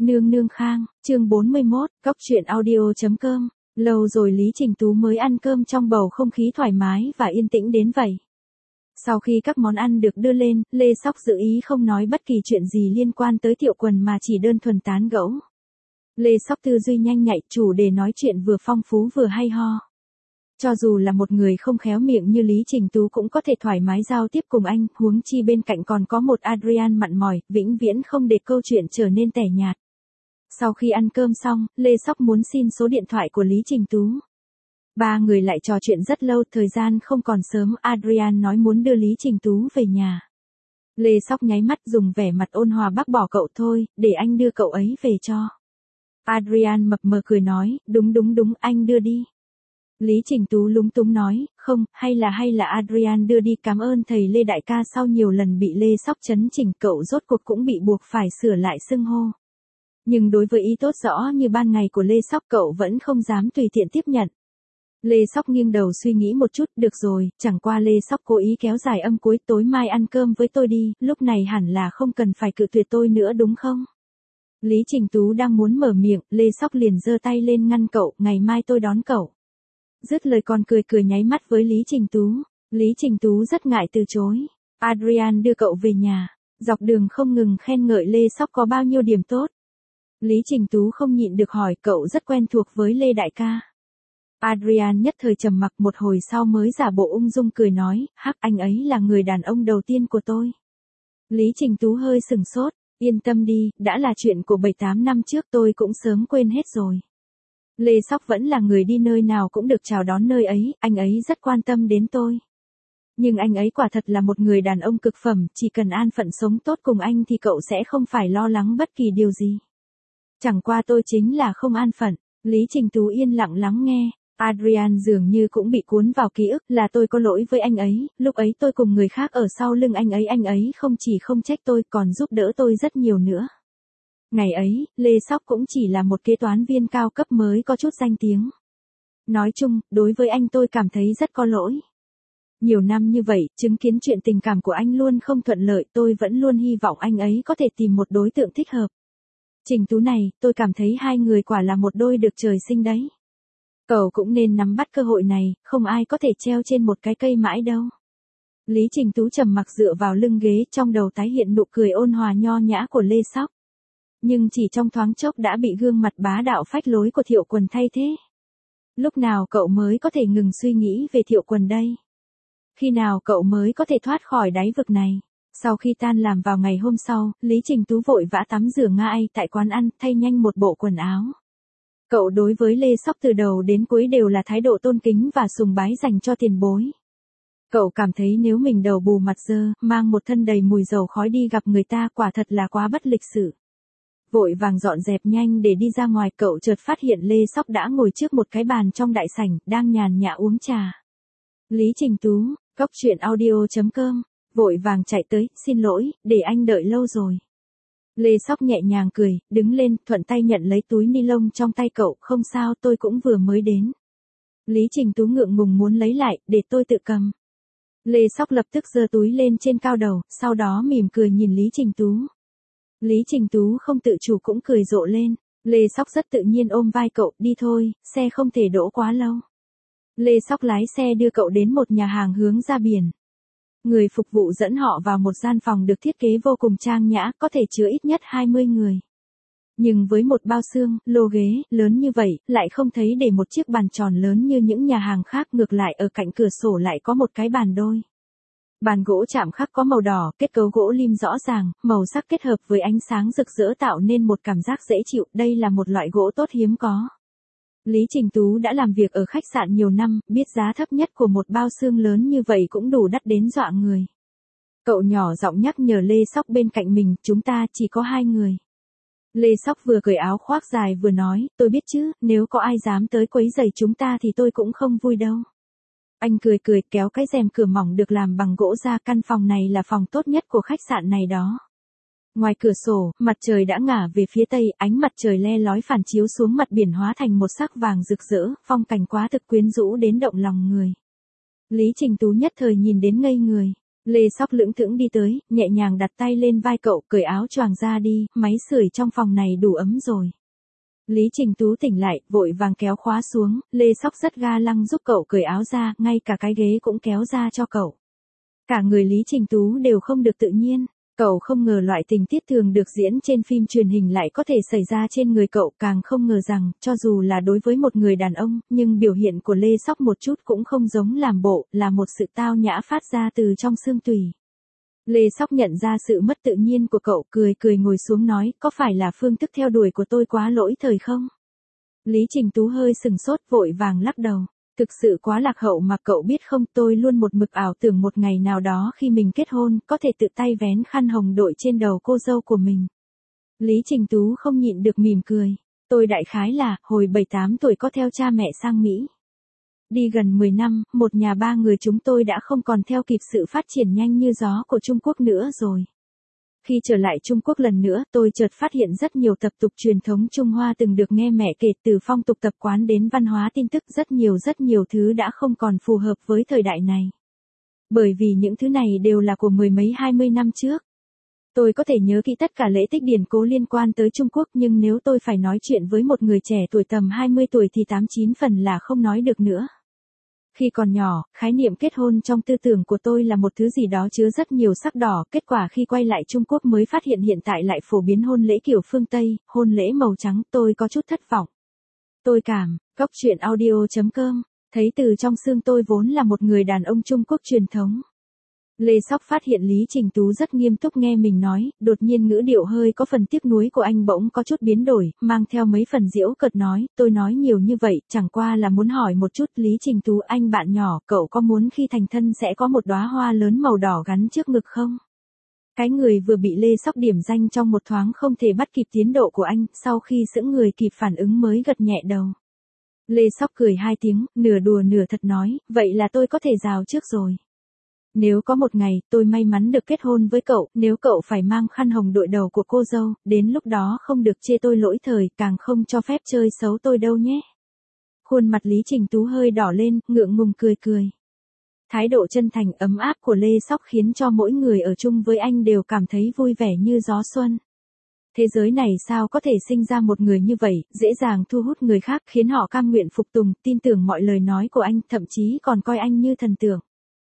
Nương nương khang, chương 41, cóc truyện audio.com. Lâu rồi Lý Trình Tú mới ăn cơm trong bầu không khí thoải mái và yên tĩnh đến vậy. Sau khi các món ăn được đưa lên, Lê Sóc giữ ý không nói bất kỳ chuyện gì liên quan tới Thiệu Quần mà chỉ đơn thuần tán gẫu. Lê Sóc tư duy nhanh nhạy, chủ đề nói chuyện vừa phong phú vừa hay ho. Cho dù là một người không khéo miệng như Lý Trình Tú cũng có thể thoải mái giao tiếp cùng anh, huống chi bên cạnh còn có một Adrian mặn mòi, vĩnh viễn không để câu chuyện trở nên tẻ nhạt. Sau khi ăn cơm xong, Lê Sóc muốn xin số điện thoại của Lý Trình Tú. Ba người lại trò chuyện rất lâu, thời gian không còn sớm, Adrian nói muốn đưa Lý Trình Tú về nhà. Lê Sóc nháy mắt dùng vẻ mặt ôn hòa bác bỏ cậu thôi, để anh đưa cậu ấy về cho. Adrian mập mờ cười nói, đúng, anh đưa đi. Lý Trình Tú lúng túng nói, không, hay là Adrian đưa đi, cảm ơn thầy Lê đại ca. Sau nhiều lần bị Lê Sóc chấn chỉnh, cậu rốt cuộc cũng bị buộc phải sửa lại xưng hô. Nhưng đối với ý tốt rõ như ban ngày của Lê Sóc, cậu vẫn không dám tùy tiện tiếp nhận. Lê Sóc nghiêng đầu suy nghĩ một chút, được rồi, chẳng qua Lê Sóc cố ý kéo dài âm cuối, tối mai ăn cơm với tôi đi, lúc này hẳn là không cần phải cự tuyệt tôi nữa đúng không? Lý Trình Tú đang muốn mở miệng, Lê Sóc liền giơ tay lên ngăn cậu, ngày mai tôi đón cậu. Dứt lời còn cười nháy mắt với Lý Trình Tú. Lý Trình Tú rất ngại từ chối. Adrian đưa cậu về nhà, dọc đường không ngừng khen ngợi Lê Sóc có bao nhiêu điểm tốt. Lý Trình Tú không nhịn được hỏi, cậu rất quen thuộc với Lê đại ca. Adrian nhất thời trầm mặc, một hồi sau mới giả bộ ung dung cười nói, hắc, anh ấy là người đàn ông đầu tiên của tôi. Lý Trình Tú hơi sừng sốt, yên tâm đi, đã là chuyện của 7-8 năm trước, tôi cũng sớm quên hết rồi. Lê Sóc vẫn là người đi nơi nào cũng được chào đón nơi ấy, anh ấy rất quan tâm đến tôi. Nhưng anh ấy quả thật là một người đàn ông cực phẩm, chỉ cần an phận sống tốt cùng anh thì cậu sẽ không phải lo lắng bất kỳ điều gì. Chẳng qua tôi chính là không an phận. Lý Trình Tú yên lặng lắng nghe. Adrian dường như cũng bị cuốn vào ký ức, là tôi có lỗi với anh ấy, lúc ấy tôi cùng người khác ở sau lưng anh ấy không chỉ không trách tôi còn giúp đỡ tôi rất nhiều nữa. Ngày ấy, Lê Sóc cũng chỉ là một kế toán viên cao cấp mới có chút danh tiếng. Nói chung, đối với anh tôi cảm thấy rất có lỗi. Nhiều năm như vậy, chứng kiến chuyện tình cảm của anh luôn không thuận lợi, tôi vẫn luôn hy vọng anh ấy có thể tìm một đối tượng thích hợp. Trình Tú này, tôi cảm thấy hai người quả là một đôi được trời sinh đấy. Cậu cũng nên nắm bắt cơ hội này, không ai có thể treo trên một cái cây mãi đâu. Lý Trình Tú trầm mặc dựa vào lưng ghế, trong đầu tái hiện nụ cười ôn hòa nho nhã của Lê Sóc. Nhưng chỉ trong thoáng chốc đã bị gương mặt bá đạo phách lối của Thiệu Quần thay thế. Lúc nào cậu mới có thể ngừng suy nghĩ về Thiệu Quần đây? Khi nào cậu mới có thể thoát khỏi đáy vực này? Sau khi tan làm vào ngày hôm sau, Lý Trình Tú vội vã tắm rửa ngay tại quán ăn, thay nhanh một bộ quần áo. Cậu đối với Lê Sóc từ đầu đến cuối đều là thái độ tôn kính và sùng bái dành cho tiền bối. Cậu cảm thấy nếu mình đầu bù mặt dơ, mang một thân đầy mùi dầu khói đi gặp người ta quả thật là quá bất lịch sự. Vội vàng dọn dẹp nhanh để đi ra ngoài, cậu chợt phát hiện Lê Sóc đã ngồi trước một cái bàn trong đại sảnh, đang nhàn nhã uống trà. Lý Trình Tú, cóc truyện audio.com, vội vàng chạy tới, xin lỗi, để anh đợi lâu rồi. Lê Sóc nhẹ nhàng cười, đứng lên, thuận tay nhận lấy túi ni lông trong tay cậu, không sao, tôi cũng vừa mới đến. Lý Trình Tú ngượng ngùng muốn lấy lại, để tôi tự cầm. Lê Sóc lập tức giơ túi lên trên cao đầu, sau đó mỉm cười nhìn Lý Trình Tú. Lý Trình Tú không tự chủ cũng cười rộ lên. Lê Sóc rất tự nhiên ôm vai cậu, đi thôi, xe không thể đỗ quá lâu. Lê Sóc lái xe đưa cậu đến một nhà hàng hướng ra biển. Người phục vụ dẫn họ vào một gian phòng được thiết kế vô cùng trang nhã, có thể chứa ít nhất 20 người. Nhưng với một bao xương, lô ghế, lớn như vậy, lại không thấy để một chiếc bàn tròn lớn như những nhà hàng khác, ngược lại ở cạnh cửa sổ lại có một cái bàn đôi. Bàn gỗ chạm khắc có màu đỏ, kết cấu gỗ lim rõ ràng, màu sắc kết hợp với ánh sáng rực rỡ tạo nên một cảm giác dễ chịu, đây là một loại gỗ tốt hiếm có. Lý Trình Tú đã làm việc ở khách sạn nhiều năm, biết giá thấp nhất của một bao xương lớn như vậy cũng đủ đắt đến dọa người. Cậu nhỏ giọng nhắc nhở Lê Sóc bên cạnh mình, chúng ta chỉ có 2 người. Lê Sóc vừa cởi áo khoác dài vừa nói, tôi biết chứ, nếu có ai dám tới quấy rầy chúng ta thì tôi cũng không vui đâu. Anh cười kéo cái rèm cửa mỏng được làm bằng gỗ ra, căn phòng này là phòng tốt nhất của khách sạn này đó. Ngoài cửa sổ, mặt trời đã ngả về phía tây, ánh mặt trời le lói phản chiếu xuống mặt biển hóa thành một sắc vàng rực rỡ, phong cảnh quá thực quyến rũ đến động lòng người. Lý Trình Tú nhất thời nhìn đến ngây người. Lê Sóc lững thững đi tới, nhẹ nhàng đặt tay lên vai cậu, cởi áo choàng ra đi, máy sưởi trong phòng này đủ ấm rồi. Lý Trình Tú tỉnh lại, vội vàng kéo khóa xuống, Lê Sóc rất ga lăng giúp cậu cởi áo ra, ngay cả cái ghế cũng kéo ra cho cậu. Cả người Lý Trình Tú đều không được tự nhiên, cậu không ngờ loại tình tiết thường được diễn trên phim truyền hình lại có thể xảy ra trên người cậu, càng không ngờ rằng, cho dù là đối với một người đàn ông, nhưng biểu hiện của Lê Sóc một chút cũng không giống làm bộ, là một sự tao nhã phát ra từ trong xương tủy. Lê Sóc nhận ra sự mất tự nhiên của cậu, cười cười ngồi xuống nói, có phải là phương thức theo đuổi của tôi quá lỗi thời không? Lý Trình Tú hơi sừng sốt, vội vàng lắc đầu. Thực sự quá lạc hậu mà cậu biết không, tôi luôn một mực ảo tưởng một ngày nào đó khi mình kết hôn, có thể tự tay vén khăn hồng đội trên đầu cô dâu của mình. Lý Trình Tú không nhịn được mỉm cười. Tôi đại khái là, hồi 7-8 tuổi có theo cha mẹ sang Mỹ. Đi gần 10 năm, một nhà ba người chúng tôi đã không còn theo kịp sự phát triển nhanh như gió của Trung Quốc nữa rồi. Khi trở lại Trung Quốc lần nữa, tôi chợt phát hiện rất nhiều tập tục truyền thống Trung Hoa từng được nghe mẹ kể, từ phong tục tập quán đến văn hóa tin tức, rất nhiều thứ đã không còn phù hợp với thời đại này. Bởi vì những thứ này đều là của mười mấy 20 năm trước. Tôi có thể nhớ kỹ tất cả lễ tích điển cố liên quan tới Trung Quốc, nhưng nếu tôi phải nói chuyện với một người trẻ tuổi tầm 20 tuổi thì 89 phần là không nói được nữa. Khi còn nhỏ, khái niệm kết hôn trong tư tưởng của tôi là một thứ gì đó chứa rất nhiều sắc đỏ, kết quả khi quay lại Trung Quốc mới phát hiện hiện tại lại phổ biến hôn lễ kiểu phương Tây, hôn lễ màu trắng, tôi có chút thất vọng. Tôi cảm, Cóc Truyện Audio.com, thấy từ trong xương tôi vốn là một người đàn ông Trung Quốc truyền thống. Lê Sóc phát hiện Lý Trình Tú rất nghiêm túc nghe mình nói, đột nhiên ngữ điệu hơi có phần tiếc nuối của anh bỗng có chút biến đổi, mang theo mấy phần giễu cợt nói, tôi nói nhiều như vậy, chẳng qua là muốn hỏi một chút, Lý Trình Tú anh bạn nhỏ, cậu có muốn khi thành thân sẽ có một đóa hoa lớn màu đỏ gắn trước ngực không? Cái người vừa bị Lê Sóc điểm danh trong một thoáng không thể bắt kịp tiến độ của anh, sau khi sững người kịp phản ứng mới gật nhẹ đầu. Lê Sóc cười hai tiếng, nửa đùa nửa thật nói, vậy là tôi có thể rào trước rồi. Nếu có một ngày, tôi may mắn được kết hôn với cậu, nếu cậu phải mang khăn hồng đội đầu của cô dâu, đến lúc đó không được chê tôi lỗi thời, càng không cho phép chơi xấu tôi đâu nhé. Khuôn mặt Lý Trình Tú hơi đỏ lên, ngượng ngùng cười cười. Thái độ chân thành ấm áp của Lê Sóc khiến cho mỗi người ở chung với anh đều cảm thấy vui vẻ như gió xuân. Thế giới này sao có thể sinh ra một người như vậy, dễ dàng thu hút người khác, khiến họ cam nguyện phục tùng, tin tưởng mọi lời nói của anh, thậm chí còn coi anh như thần tượng.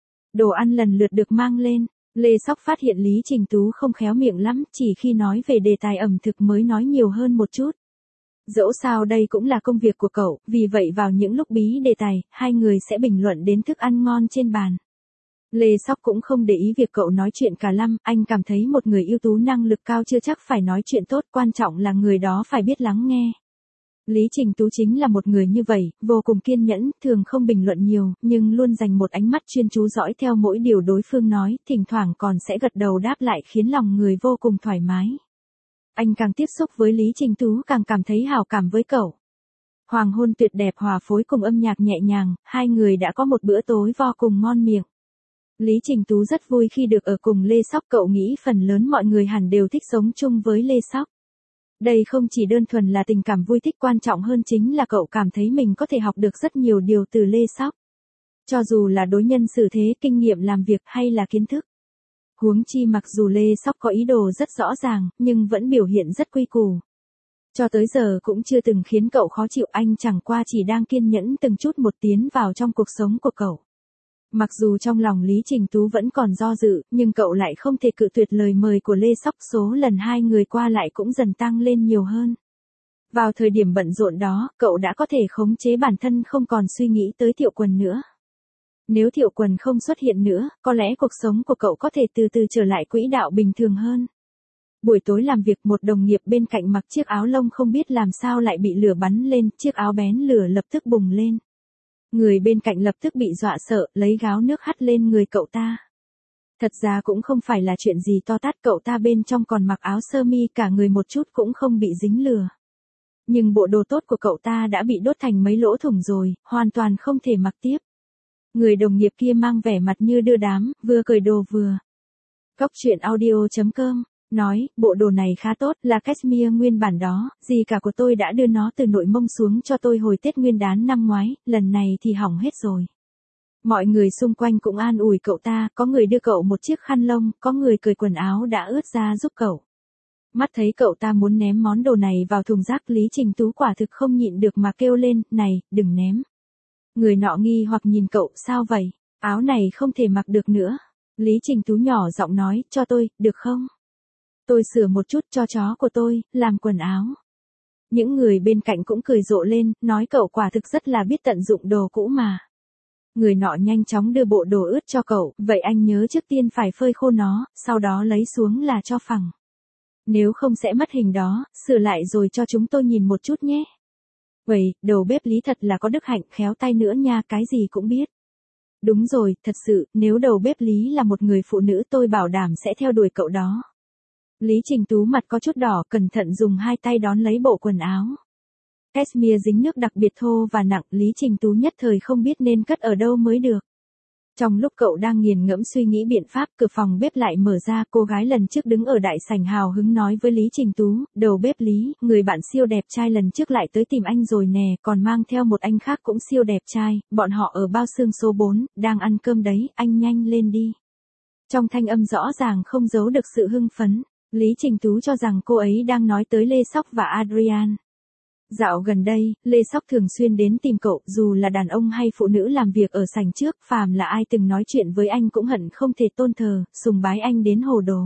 Đồ ăn lần lượt được mang lên, Lê Sóc phát hiện Lý Trình Tú không khéo miệng lắm, chỉ khi nói về đề tài ẩm thực mới nói nhiều hơn một chút. Dẫu sao đây cũng là công việc của cậu, vì vậy vào những lúc bí đề tài, hai người sẽ bình luận đến thức ăn ngon trên bàn. Lê Sóc cũng không để ý việc cậu nói chuyện cả lăm, anh cảm thấy một người ưu tú năng lực cao chưa chắc phải nói chuyện tốt, quan trọng là người đó phải biết lắng nghe. Lý Trình Tú chính là một người như vậy, vô cùng kiên nhẫn, thường không bình luận nhiều, nhưng luôn dành một ánh mắt chuyên chú dõi theo mỗi điều đối phương nói, thỉnh thoảng còn sẽ gật đầu đáp lại khiến lòng người vô cùng thoải mái. Anh càng tiếp xúc với Lý Trình Tú càng cảm thấy hảo cảm với cậu. Hoàng hôn tuyệt đẹp hòa phối cùng âm nhạc nhẹ nhàng, hai người đã có một bữa tối vô cùng ngon miệng. Lý Trình Tú rất vui khi được ở cùng Lê Sóc, cậu nghĩ phần lớn mọi người hẳn đều thích sống chung với Lê Sóc. Đây không chỉ đơn thuần là tình cảm vui thích, quan trọng hơn chính là cậu cảm thấy mình có thể học được rất nhiều điều từ Lê Sóc. Cho dù là đối nhân xử thế, kinh nghiệm làm việc hay là kiến thức. Huống chi mặc dù Lê Sóc có ý đồ rất rõ ràng, nhưng vẫn biểu hiện rất quy củ. Cho tới giờ cũng chưa từng khiến cậu khó chịu, anh chẳng qua chỉ đang kiên nhẫn từng chút một tiến vào trong cuộc sống của cậu. Mặc dù trong lòng Lý Trình Tú vẫn còn do dự, nhưng cậu lại không thể cự tuyệt lời mời của Lê Sóc, số lần hai người qua lại cũng dần tăng lên nhiều hơn. Vào thời điểm bận rộn đó, cậu đã có thể khống chế bản thân không còn suy nghĩ tới Thiệu Quần nữa. Nếu Thiệu Quần không xuất hiện nữa, có lẽ cuộc sống của cậu có thể từ từ trở lại quỹ đạo bình thường hơn. Buổi tối làm việc, một đồng nghiệp bên cạnh mặc chiếc áo lông không biết làm sao lại bị lửa bắn lên, chiếc áo bén lửa lập tức bùng lên. Người bên cạnh lập tức bị dọa sợ, lấy gáo nước hắt lên người cậu ta. Thật ra cũng không phải là chuyện gì to tát, cậu ta bên trong còn mặc áo sơ mi, cả người một chút cũng không bị dính lửa. Nhưng bộ đồ tốt của cậu ta đã bị đốt thành mấy lỗ thủng rồi, hoàn toàn không thể mặc tiếp. Người đồng nghiệp kia mang vẻ mặt như đưa đám, vừa cởi đồ vừa. Cóc Truyện Audio.com nói, bộ đồ này khá tốt, là cashmere nguyên bản đó, dì cả của tôi đã đưa nó từ Nội Mông xuống cho tôi hồi Tết Nguyên đán năm ngoái, lần này thì hỏng hết rồi. Mọi người xung quanh cũng an ủi cậu ta, có người đưa cậu một chiếc khăn lông, có người cởi quần áo đã ướt ra giúp cậu. Mắt thấy cậu ta muốn ném món đồ này vào thùng rác, Lý Trình Tú quả thực không nhịn được mà kêu lên, này, đừng ném. Người nọ nghi hoặc nhìn cậu, sao vậy? Áo này không thể mặc được nữa. Lý Trình Tú nhỏ giọng nói, cho tôi, được không? Tôi sửa một chút cho chó của tôi, làm quần áo. Những người bên cạnh cũng cười rộ lên, nói cậu quả thực rất là biết tận dụng đồ cũ mà. Người nọ nhanh chóng đưa bộ đồ ướt cho cậu, vậy anh nhớ trước tiên phải phơi khô nó, sau đó lấy xuống là cho phẳng. Nếu không sẽ mất hình đó, sửa lại rồi cho chúng tôi nhìn một chút nhé. Vậy, đầu bếp Lý thật là có đức hạnh, khéo tay nữa nha, cái gì cũng biết. Đúng rồi, thật sự, nếu đầu bếp Lý là một người phụ nữ tôi bảo đảm sẽ theo đuổi cậu đó. Lý Trình Tú mặt có chút đỏ, cẩn thận dùng hai tay đón lấy bộ quần áo. Cashmere dính nước đặc biệt thô và nặng, Lý Trình Tú nhất thời không biết nên cất ở đâu mới được. Trong lúc cậu đang nghiền ngẫm suy nghĩ biện pháp, cửa phòng bếp lại mở ra, cô gái lần trước đứng ở đại sảnh hào hứng nói với Lý Trình Tú, đầu bếp Lý, người bạn siêu đẹp trai lần trước lại tới tìm anh rồi nè, còn mang theo một anh khác cũng siêu đẹp trai, bọn họ ở bao xương số 4, đang ăn cơm đấy, anh nhanh lên đi. Trong thanh âm rõ ràng không giấu được sự hưng phấn, Lý Trình Tú cho rằng cô ấy đang nói tới Lê Sóc và Adrian. Dạo gần đây, Lê Sóc thường xuyên đến tìm cậu, dù là đàn ông hay phụ nữ làm việc ở sảnh trước, phàm là ai từng nói chuyện với anh cũng hận không thể tôn thờ, sùng bái anh đến hồ đồ.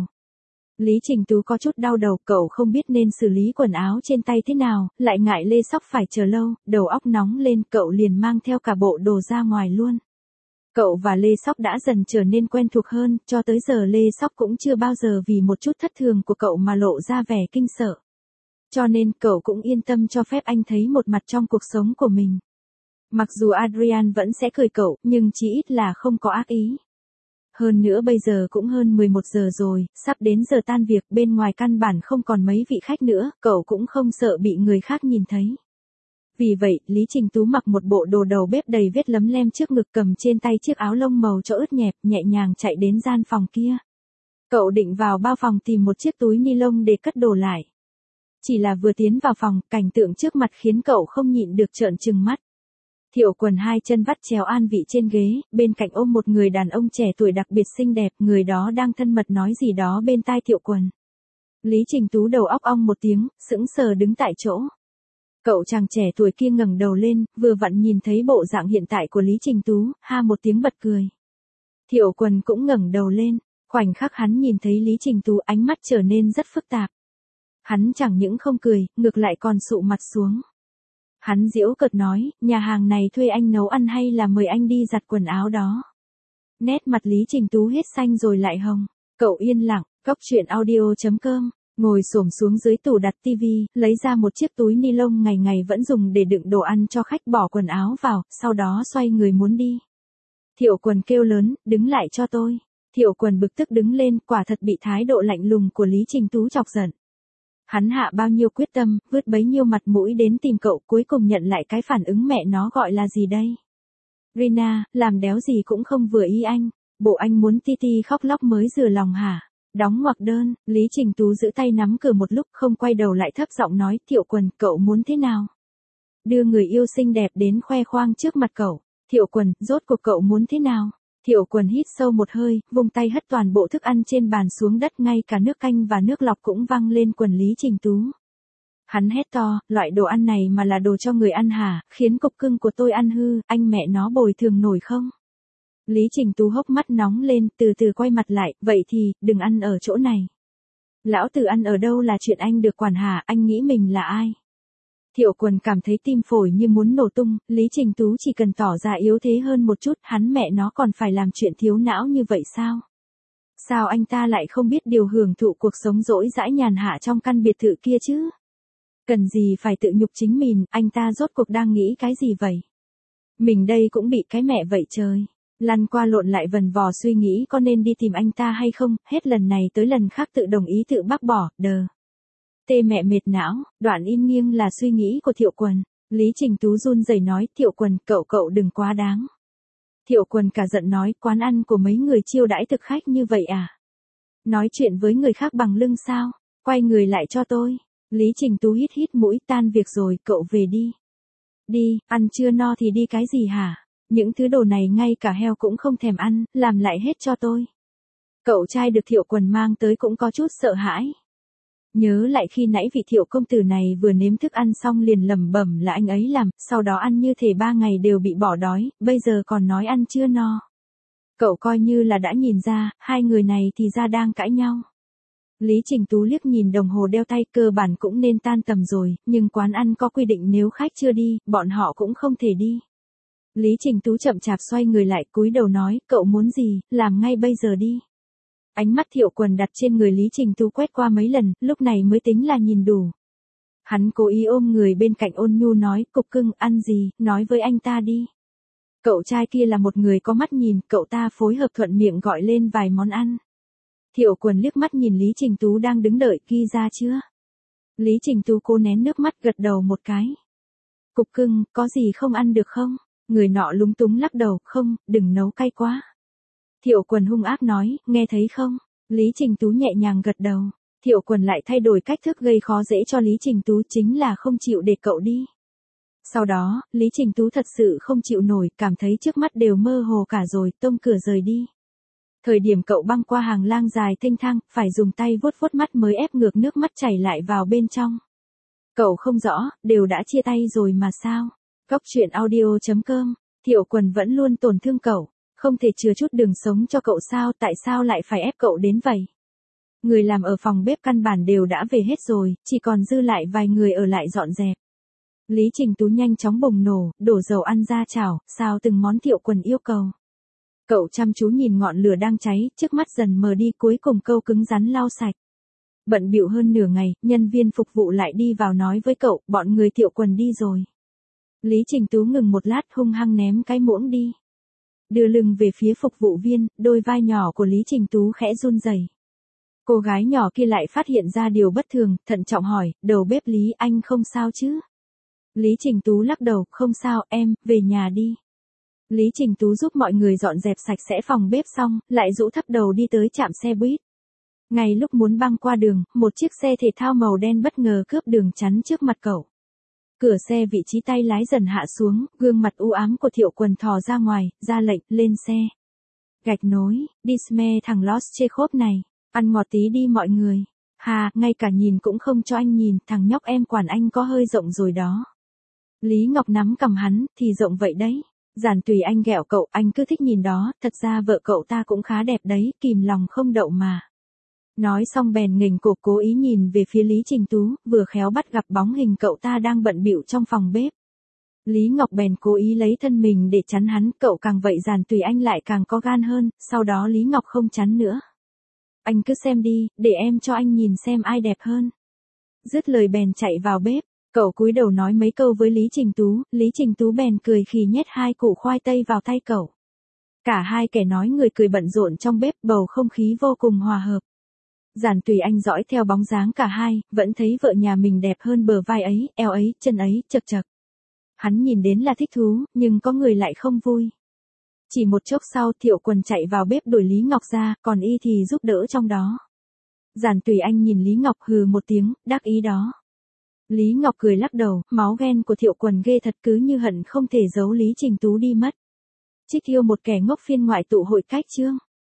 Lý Trình Tú có chút đau đầu, cậu không biết nên xử lý quần áo trên tay thế nào, lại ngại Lê Sóc phải chờ lâu, đầu óc nóng lên, cậu liền mang theo cả bộ đồ ra ngoài luôn. Cậu và Lê Sóc đã dần trở nên quen thuộc hơn, cho tới giờ Lê Sóc cũng chưa bao giờ vì một chút thất thường của cậu mà lộ ra vẻ kinh sợ. Cho nên cậu cũng yên tâm cho phép anh thấy một mặt trong cuộc sống của mình. Mặc dù Adrian vẫn sẽ cười cậu, nhưng chí ít là không có ác ý. Hơn nữa bây giờ cũng hơn 11 giờ rồi, sắp đến giờ tan việc, bên ngoài căn bản không còn mấy vị khách nữa, cậu cũng không sợ bị người khác nhìn thấy. Vì vậy, Lý Trình Tú mặc một bộ đồ đầu bếp đầy vết lấm lem trước ngực, cầm trên tay chiếc áo lông màu cho ướt nhẹp, nhẹ nhàng chạy đến gian phòng kia. Cậu định vào bao phòng tìm một chiếc túi ni lông để cất đồ lại. Chỉ là vừa tiến vào phòng, cảnh tượng trước mặt khiến cậu không nhịn được trợn trừng mắt. Thiệu Quần hai chân vắt chéo an vị trên ghế, bên cạnh ôm một người đàn ông trẻ tuổi đặc biệt xinh đẹp, người đó đang thân mật nói gì đó bên tai Thiệu Quần. Lý Trình Tú đầu óc ong một tiếng, sững sờ đứng tại chỗ. Cậu chàng trẻ tuổi kia ngẩng đầu lên, vừa vặn nhìn thấy bộ dạng hiện tại của Lý Trình Tú, ha một tiếng bật cười. Thiệu Quần cũng ngẩng đầu lên, khoảnh khắc hắn nhìn thấy Lý Trình Tú ánh mắt trở nên rất phức tạp. Hắn chẳng những không cười, ngược lại còn sụ mặt xuống. Hắn giễu cợt nói, nhà hàng này thuê anh nấu ăn hay là mời anh đi giặt quần áo đó. Nét mặt Lý Trình Tú hết xanh rồi lại hồng. Cậu yên lặng, coctruyện.audio.com, ngồi xổm xuống dưới tủ đặt tivi, lấy ra một chiếc túi ni lông ngày ngày vẫn dùng để đựng đồ ăn cho khách, bỏ quần áo vào, sau đó xoay người muốn đi. Thiệu Quần kêu lớn, đứng lại cho tôi. Thiệu Quần bực tức đứng lên, quả thật bị thái độ lạnh lùng của Lý Trình Tú chọc giận. Hắn hạ bao nhiêu quyết tâm, vứt bấy nhiêu mặt mũi đến tìm cậu, cuối cùng nhận lại cái phản ứng mẹ nó gọi là gì đây? Rina, làm đéo gì cũng không vừa ý anh, bộ anh muốn Titi khóc lóc mới rửa lòng hả? Đóng ngoặc đơn, Lý Trình Tú giữ tay nắm cửa một lúc không quay đầu lại thấp giọng nói, Thiệu Quần, cậu muốn thế nào? Đưa người yêu xinh đẹp đến khoe khoang trước mặt cậu. Thiệu Quần, rốt cuộc cậu muốn thế nào? Thiệu Quần hít sâu một hơi, vung tay hất toàn bộ thức ăn trên bàn xuống đất, ngay cả nước canh và nước lọc cũng văng lên quần Lý Trình Tú. Hắn hét to, loại đồ ăn này mà là đồ cho người ăn hả, khiến cục cưng của tôi ăn hư, anh mẹ nó bồi thường nổi không? Lý Trình Tú hốc mắt nóng lên, từ từ quay mặt lại, vậy thì, đừng ăn ở chỗ này. Lão tử ăn ở đâu là chuyện anh được quản hả, anh nghĩ mình là ai? Thiệu Quần cảm thấy tim phổi như muốn nổ tung, Lý Trình Tú chỉ cần tỏ ra yếu thế hơn một chút, hắn mẹ nó còn phải làm chuyện thiếu não như vậy sao? Sao anh ta lại không biết điều hưởng thụ cuộc sống dỗi dãi nhàn hạ trong căn biệt thự kia chứ? Cần gì phải tự nhục chính mình, anh ta rốt cuộc đang nghĩ cái gì vậy? Mình đây cũng bị cái mẹ vậy trời. Lăn qua lộn lại vần vò suy nghĩ có nên đi tìm anh ta hay không, hết lần này tới lần khác tự đồng ý tự bác bỏ, đờ. Tê mẹ mệt não, đoạn im nghiêng là suy nghĩ của Thiệu Quần. Lý Trình Tú run rẩy nói, Thiệu Quần, cậu đừng quá đáng. Thiệu Quần cả giận nói, quán ăn của mấy người chiêu đãi thực khách như vậy à? Nói chuyện với người khác bằng lưng sao? Quay người lại cho tôi. Lý Trình Tú hít hít mũi, tan việc rồi, cậu về đi. Đi, ăn chưa no thì đi cái gì hả? Những thứ đồ này ngay cả heo cũng không thèm ăn, làm lại hết cho tôi. Cậu trai được Thiệu Quần mang tới cũng có chút sợ hãi. Nhớ lại khi nãy vị Thiệu công tử này vừa nếm thức ăn xong liền lẩm bẩm là anh ấy làm, sau đó ăn như thể 3 ngày đều bị bỏ đói, bây giờ còn nói ăn chưa no. Cậu coi như là đã nhìn ra, hai người này thì ra đang cãi nhau. Lý Trình Tú liếc nhìn đồng hồ đeo tay, cơ bản cũng nên tan tầm rồi, nhưng quán ăn có quy định nếu khách chưa đi, bọn họ cũng không thể đi. Lý Trình Tú chậm chạp xoay người lại, cúi đầu nói, cậu muốn gì, làm ngay bây giờ đi. Ánh mắt Thiệu Quần đặt trên người Lý Trình Tú quét qua mấy lần, lúc này mới tính là nhìn đủ. Hắn cố ý ôm người bên cạnh ôn nhu nói, cục cưng, ăn gì, nói với anh ta đi. Cậu trai kia là một người có mắt nhìn, cậu ta phối hợp thuận miệng gọi lên vài món ăn. Thiệu Quần liếc mắt nhìn Lý Trình Tú đang đứng đợi, ghi ra chưa? Lý Trình Tú cố nén nước mắt gật đầu một cái. Cục cưng, có gì không ăn được không? Người nọ lúng túng lắc đầu, không, đừng nấu cay quá. Thiệu Quần hung ác nói, nghe thấy không? Lý Trình Tú nhẹ nhàng gật đầu. Thiệu Quần lại thay đổi cách thức gây khó dễ cho Lý Trình Tú, chính là không chịu để cậu đi. Sau đó, Lý Trình Tú thật sự không chịu nổi, cảm thấy trước mắt đều mơ hồ cả rồi, tông cửa rời đi. Thời điểm cậu băng qua hàng lang dài thênh thang, phải dùng tay vuốt vuốt mắt mới ép ngược nước mắt chảy lại vào bên trong. Cậu không rõ, đều đã chia tay rồi mà sao? Cóc truyện audio.com, Thiệu Quần vẫn luôn tổn thương cậu, không thể chừa chút đường sống cho cậu sao, tại sao lại phải ép cậu đến vậy? Người làm ở phòng bếp căn bản đều đã về hết rồi, chỉ còn dư lại vài người ở lại dọn dẹp. Lý Trình Tú nhanh chóng bùng nổ, đổ dầu ăn ra chảo, xào từng món Thiệu Quần yêu cầu. Cậu chăm chú nhìn ngọn lửa đang cháy, trước mắt dần mờ đi, cuối cùng câu cứng rắn lau sạch. Bận bịu hơn nửa ngày, nhân viên phục vụ lại đi vào nói với cậu, bọn người Thiệu Quần đi rồi. Lý Trình Tú ngừng một lát, hung hăng ném cái muỗng đi. Đưa lưng về phía phục vụ viên, đôi vai nhỏ của Lý Trình Tú khẽ run rẩy. Cô gái nhỏ kia lại phát hiện ra điều bất thường, thận trọng hỏi, đầu bếp Lý, anh không sao chứ? Lý Trình Tú lắc đầu, không sao, em, về nhà đi. Lý Trình Tú giúp mọi người dọn dẹp sạch sẽ phòng bếp xong, lại rũ thấp đầu đi tới trạm xe buýt. Ngay lúc muốn băng qua đường, một chiếc xe thể thao màu đen bất ngờ cướp đường chắn trước mặt cậu. Cửa xe vị trí tay lái dần hạ xuống, gương mặt u ám của Thiệu Quần thò ra ngoài, ra lệnh, lên xe. Gạch nối, đi sme thằng Los Chekhov này, ăn ngọt tí đi mọi người. Hà, ngay cả nhìn cũng không cho anh nhìn, thằng nhóc em quản anh có hơi rộng rồi đó. Lý Ngọc nắm cầm hắn, thì rộng vậy đấy. Giản Tùy Anh ghẹo cậu, anh cứ thích nhìn đó, thật ra vợ cậu ta cũng khá đẹp đấy, kìm lòng không đậu mà. Nói xong bèn nghềnh cổ cố ý nhìn về phía Lý Trình Tú, vừa khéo bắt gặp bóng hình cậu ta đang bận bịu trong phòng bếp. Lý Ngọc bèn cố ý lấy thân mình để chắn hắn, cậu càng vậy Giản Tùy Anh lại càng có gan hơn, sau đó Lý Ngọc không chắn nữa. Anh cứ xem đi, để em cho anh nhìn xem ai đẹp hơn. Dứt lời bèn chạy vào bếp. Cậu cúi đầu nói mấy câu với Lý Trình Tú, Lý Trình Tú bèn cười khì nhét 2 củ khoai tây vào tay cậu. Cả hai kẻ nói người cười bận rộn trong bếp, bầu không khí vô cùng hòa hợp. Giản Tùy Anh dõi theo bóng dáng cả hai, vẫn thấy vợ nhà mình đẹp hơn bờ vai ấy, eo ấy, chân ấy, chật chật. Hắn nhìn đến là thích thú, nhưng có người lại không vui. Chỉ một chốc sau Thiệu Quần chạy vào bếp đuổi Lý Ngọc ra, còn y thì giúp đỡ trong đó. Giản Tùy Anh nhìn Lý Ngọc hừ một tiếng, đắc ý đó. Lý Ngọc cười lắc đầu, máu ghen của Thiệu Quần ghê thật, cứ như hận không thể giấu Lý Trình Tú đi mất. Trích yêu một kẻ ngốc phiên ngoại tụ hội cách chương.